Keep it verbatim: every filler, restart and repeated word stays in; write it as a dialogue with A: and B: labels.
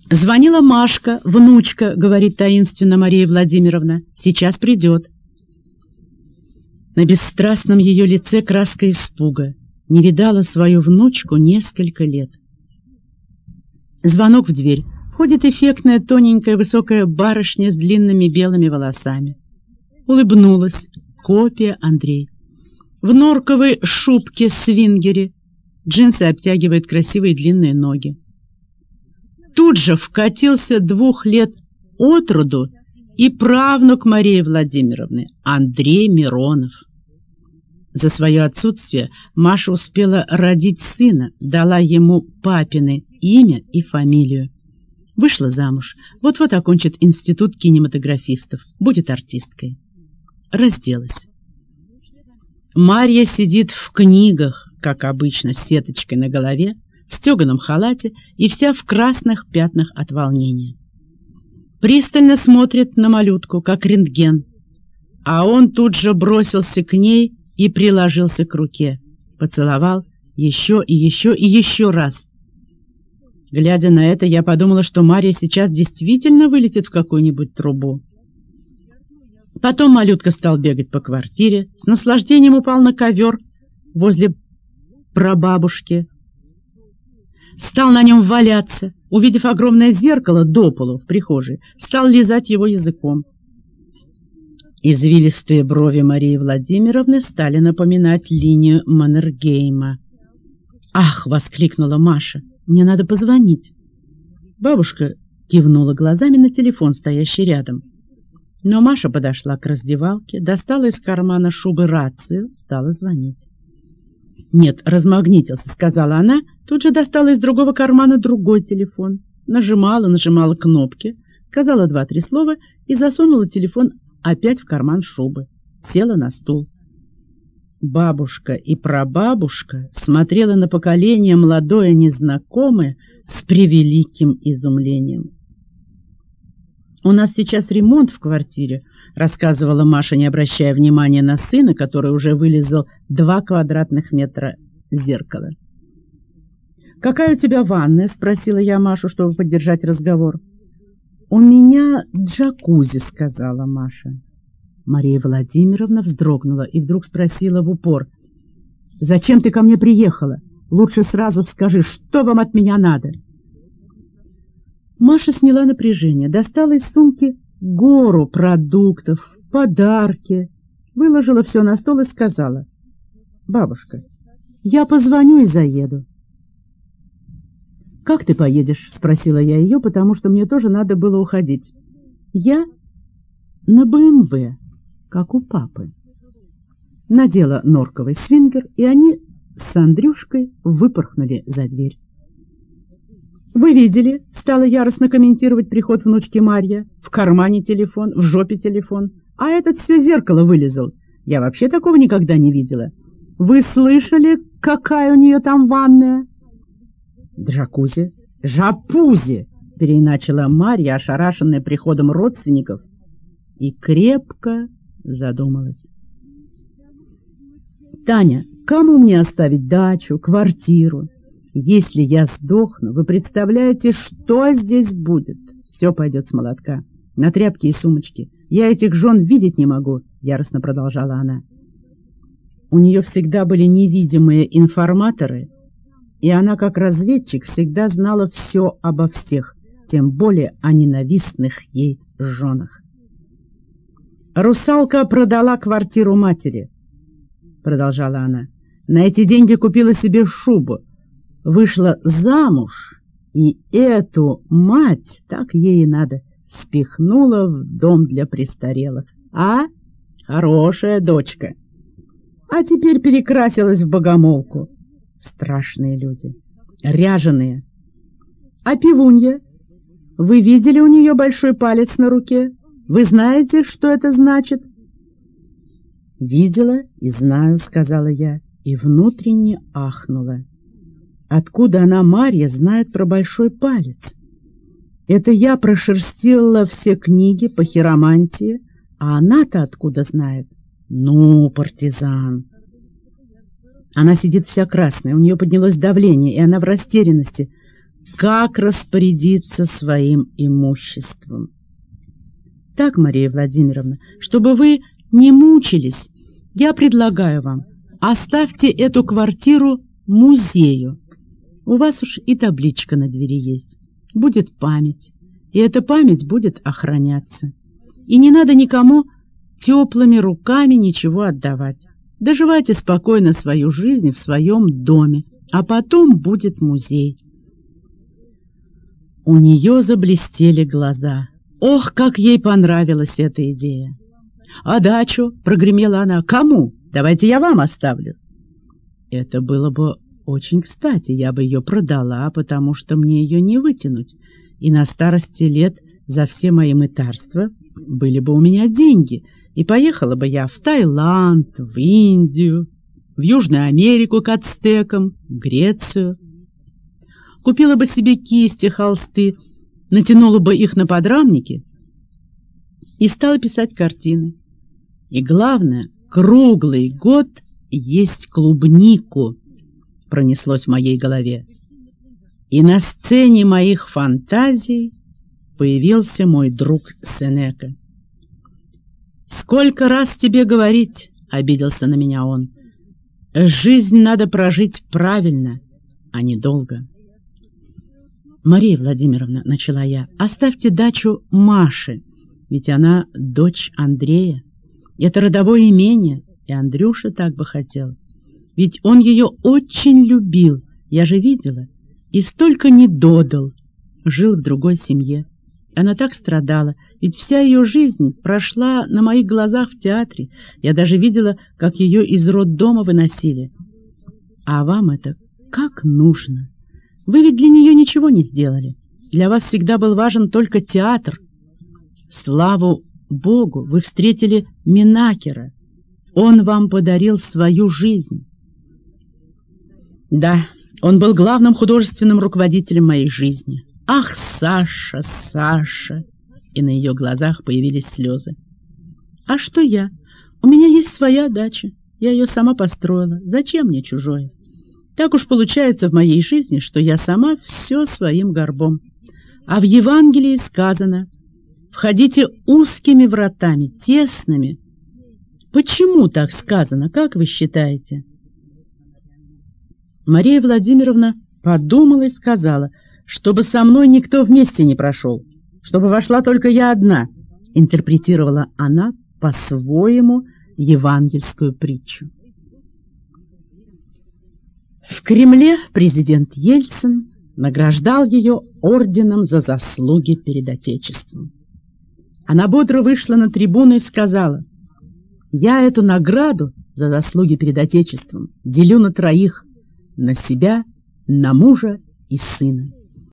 A: Звонила Машка, внучка, говорит таинственно Мария Владимировна. Сейчас придет. На бесстрастном ее лице краска испуга. Не видала свою внучку несколько лет. Звонок в дверь. Входит эффектная, тоненькая, высокая барышня с длинными белыми волосами. Улыбнулась. Копия Андрей. В норковой шубке-свингере. Джинсы обтягивают красивые длинные ноги. Тут же вкатился двух лет от роду и правнук Марии Владимировны, Андрей Миронов. За свое отсутствие Маша успела родить сына, дала ему папины имя и фамилию. Вышла замуж, вот-вот окончит институт кинематографистов, будет артисткой. Разделась. Марья сидит в книгах, как обычно, с сеточкой на голове, в стеганом халате и вся в красных пятнах от волнения. Пристально смотрит на малютку, как рентген, а он тут же бросился к ней и приложился к руке, поцеловал еще и еще и еще раз. Глядя на это, я подумала, что Марья сейчас действительно вылетит в какую-нибудь трубу. Потом малютка стал бегать по квартире, с наслаждением упал на ковер возле прабабушки, стал на нем валяться, увидев огромное зеркало до полу в прихожей, стал лизать его языком. Извилистые брови Марии Владимировны стали напоминать линию Маннергейма. «Ах!» — воскликнула Маша. «Мне надо позвонить». Бабушка кивнула глазами на телефон, стоящий рядом. Но Маша подошла к раздевалке, достала из кармана шубы рацию, стала звонить. «Нет, размагнитился», — сказала она, тут же достала из другого кармана другой телефон, нажимала, нажимала кнопки, сказала два-три слова и засунула телефон опять в карман шубы, села на стул. Бабушка и прабабушка смотрела на поколение молодое незнакомое с превеликим изумлением. «У нас сейчас ремонт в квартире», — рассказывала Маша, не обращая внимания на сына, который уже вылезал два квадратных метра зеркала. «Какая у тебя ванная?» — спросила я Машу, чтобы поддержать разговор. «У меня джакузи», — сказала Маша. Мария Владимировна вздрогнула и вдруг спросила в упор: «Зачем ты ко мне приехала? Лучше сразу скажи, что вам от меня надо?» Маша сняла напряжение, достала из сумки гору продуктов, подарки, выложила все на стол и сказала: «Бабушка, я позвоню и заеду». «Как ты поедешь?» — спросила я ее, потому что мне тоже надо было уходить. «Я на бэ эм вэ, как у папы». Надела норковый свингер, и они с Андрюшкой выпорхнули за дверь. «Вы видели?» — стала яростно комментировать приход внучки Марья. «В кармане телефон, в жопе телефон, а этот все зеркало вылезал. Я вообще такого никогда не видела. Вы слышали, какая у нее там ванная?» «Джакузи, жапузи!» — переиначила Марья, ошарашенная приходом родственников, и крепко задумалась. «Таня, кому мне оставить дачу, квартиру? Если я сдохну, вы представляете, что здесь будет? Все пойдет с молотка, на тряпки и сумочки. Я этих жен видеть не могу», — яростно продолжала она. У нее всегда были невидимые информаторы, и она, как разведчик, всегда знала все обо всех, тем более о ненавистных ей женах. «Русалка продала квартиру матери», — продолжала она. «На эти деньги купила себе шубу, вышла замуж, и эту мать, так ей и надо, спихнула в дом для престарелых. А? Хорошая дочка. А теперь перекрасилась в богомолку. Страшные люди, ряженые. А пивунья? Вы видели у нее большой палец на руке? Вы знаете, что это значит?» «Видела и знаю», — сказала я, и внутренне ахнула. Откуда она, Марья, знает про большой палец? Это я прошерстила все книги по хиромантии, а она-то откуда знает? Ну, партизан. Она сидит вся красная, у нее поднялось давление, и она в растерянности. как распорядиться своим имуществом. Так, Мария Владимировна, чтобы вы не мучились, я предлагаю вам, оставьте эту квартиру музею. У вас уж и табличка на двери есть. Будет память, и эта память будет охраняться. И не надо никому теплыми руками ничего отдавать. Доживайте спокойно свою жизнь в своем доме, а потом будет музей. У нее заблестели глаза. Ох, как ей понравилась эта идея! «А дачу?» — прогремела она. «Кому? Давайте я вам оставлю». Это было бы очень кстати, я бы ее продала, потому что мне ее не вытянуть, и на старости лет за все мои мытарства были бы у меня деньги, и поехала бы я в Таиланд, в Индию, в Южную Америку к ацтекам, в Грецию. Купила бы себе кисти, холсты, натянула бы их на подрамники и стала писать картины. И главное, круглый год есть клубнику, пронеслось в моей голове. И на сцене моих фантазий появился мой друг Сенека. «Сколько раз тебе говорить?» — обиделся на меня он. «Жизнь надо прожить правильно, а не долго». «Мария Владимировна, — начала я, — оставьте дачу Маше, ведь она дочь Андрея. Это родовое имение, и Андрюша так бы хотел. Ведь он ее очень любил, я же видела, и столько не додал. Жил в другой семье. Она так страдала, ведь вся ее жизнь прошла на моих глазах в театре. Я даже видела, как ее из роддома выносили. А вам это как нужно? Вы ведь для нее ничего не сделали. Для вас всегда был важен только театр. Славу Богу, вы встретили Минакера. Он вам подарил свою жизнь». Да, он был главным художественным руководителем моей жизни. Ах, Саша, Саша! И на ее глазах появились слезы. А что я? У меня есть своя дача. Я ее сама построила. Зачем мне чужое? Так уж получается в моей жизни, что я сама все своим горбом. А в Евангелии сказано: «Входите узкими вратами, тесными». Почему так сказано, как вы считаете? Мария Владимировна подумала и сказала: «Чтобы со мной никто вместе не прошел, чтобы вошла только я одна», интерпретировала она по-своему евангельскую притчу. В Кремле президент Ельцин награждал ее орденом за заслуги перед Отечеством. Она бодро вышла на трибуну и сказала: «Я эту награду за заслуги перед Отечеством делю на троих: на себя, на мужа и сына».